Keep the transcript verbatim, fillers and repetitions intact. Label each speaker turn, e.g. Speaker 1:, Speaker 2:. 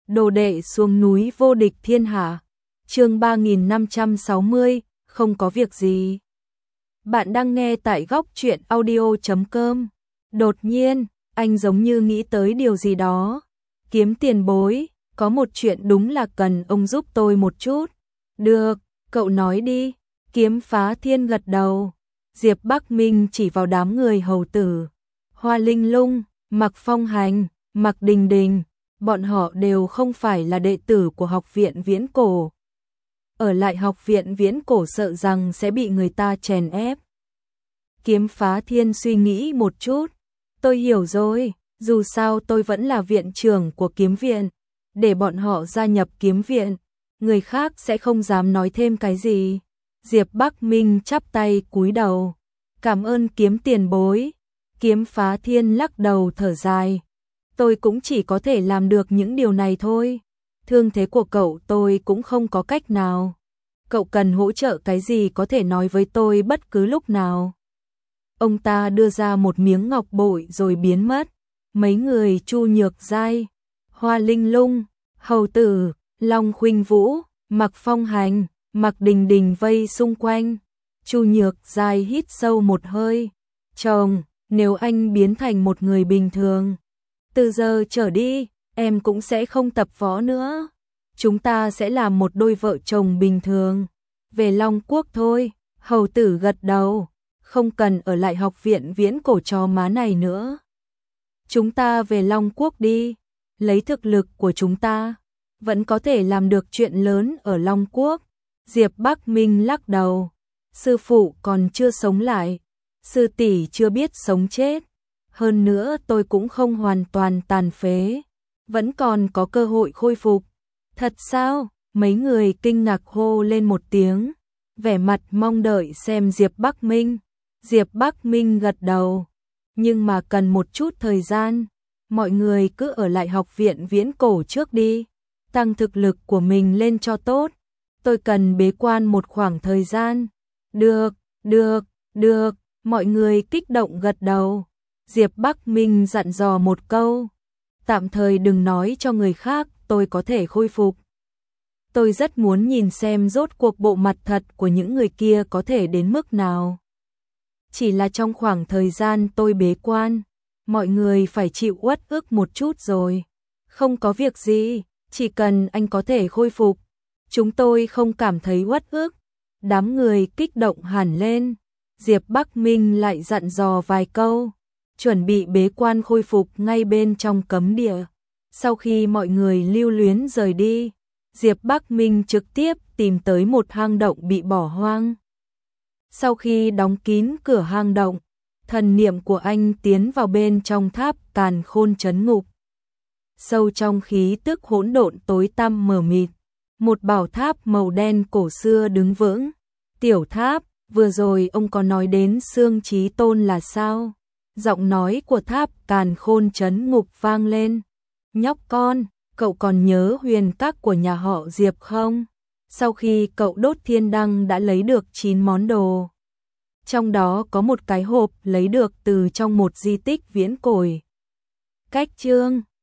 Speaker 1: Đồ đệ xuống núi vô địch thiên hạ. Chương ba nghìn năm trăm sáu mươi, không có việc gì. Bạn đang nghe tại góc truyện audio chấm com. Đột nhiên, anh giống như nghĩ tới điều gì đó. Kiếm tiền bối, có một chuyện đúng là cần ông giúp tôi một chút. Được, cậu nói đi. Kiếm Phá Thiên gật đầu. Diệp Bắc Minh chỉ vào đám người hầu tử. Hoa Linh Lung, Mạc Phong Hành, Mạc Đình Đình, bọn họ đều không phải là đệ tử của học viện Viễn Cổ. Ở lại học viện Viễn Cổ sợ rằng sẽ bị người ta chèn ép. Kiếm Phá Thiên suy nghĩ một chút. Tôi hiểu rồi, dù sao tôi vẫn là viện trưởng của kiếm viện. Để bọn họ gia nhập kiếm viện, người khác sẽ không dám nói thêm cái gì. Diệp Bắc Minh chắp tay cúi đầu. Cảm ơn kiếm tiền bối. Kiếm Phá Thiên lắc đầu thở dài. Tôi cũng chỉ có thể làm được những điều này thôi. Thương thế của cậu tôi cũng không có cách nào. Cậu cần hỗ trợ cái gì có thể nói với tôi bất cứ lúc nào. Ông ta đưa ra một miếng ngọc bội rồi biến mất. Mấy người Chu Nhược Giai, Hoa Linh Lung, Hầu Tử, Long Khuynh Vũ, Mạc Phong Hành, Mạc Đình Đình vây xung quanh. Chu Nhược Giai hít sâu một hơi. Chồng, nếu anh biến thành một người bình thường, từ giờ trở đi, em cũng sẽ không tập võ nữa. Chúng ta sẽ làm một đôi vợ chồng bình thường. Về Long Quốc thôi. Hầu Tử gật đầu. Không cần ở lại học viện Viễn Cổ chó má này nữa. Chúng ta về Long Quốc đi. Lấy thực lực của chúng ta, vẫn có thể làm được chuyện lớn ở Long Quốc. Diệp Bắc Minh lắc đầu. Sư phụ còn chưa sống lại. Sư tỷ chưa biết sống chết. Hơn nữa tôi cũng không hoàn toàn tàn phế. Vẫn còn có cơ hội khôi phục. Thật sao? Mấy người kinh ngạc hô lên một tiếng. Vẻ mặt mong đợi xem Diệp Bắc Minh. Diệp Bắc Minh gật đầu. Nhưng mà cần một chút thời gian. Mọi người cứ ở lại học viện Viễn Cổ trước đi. Tăng thực lực của mình lên cho tốt. Tôi cần bế quan một khoảng thời gian. Được, được, được. Mọi người kích động gật đầu. Diệp Bắc Minh dặn dò một câu. Tạm thời đừng nói cho người khác tôi có thể khôi phục. Tôi rất muốn nhìn xem rốt cuộc bộ mặt thật của những người kia có thể đến mức nào. Chỉ là trong khoảng thời gian tôi bế quan, mọi người phải chịu uất ức một chút rồi. Không có việc gì, chỉ cần anh có thể khôi phục, chúng tôi không cảm thấy uất ức. Đám người kích động hẳn lên. Diệp Bắc Minh lại dặn dò vài câu, chuẩn bị bế quan khôi phục ngay bên trong cấm địa. Sau khi mọi người lưu luyến rời đi, Diệp Bắc Minh trực tiếp tìm tới một hang động bị bỏ hoang. Sau khi đóng kín cửa hang động, thần niệm của anh tiến vào bên trong tháp Càn Khôn Trấn Ngục. Sâu trong khí tức hỗn độn tối tăm mờ mịt, một bảo tháp màu đen cổ xưa đứng vững. Tiểu tháp, vừa rồi ông có nói đến Xương Chí Tôn là sao? Giọng nói của tháp Càn Khôn Trấn Ngục vang lên. Nhóc con, cậu còn nhớ huyền các của nhà họ Diệp không? Sau khi cậu đốt thiên đăng đã lấy được chín món đồ. Trong đó có một cái hộp lấy được từ trong một di tích viễn cổ. Cách chương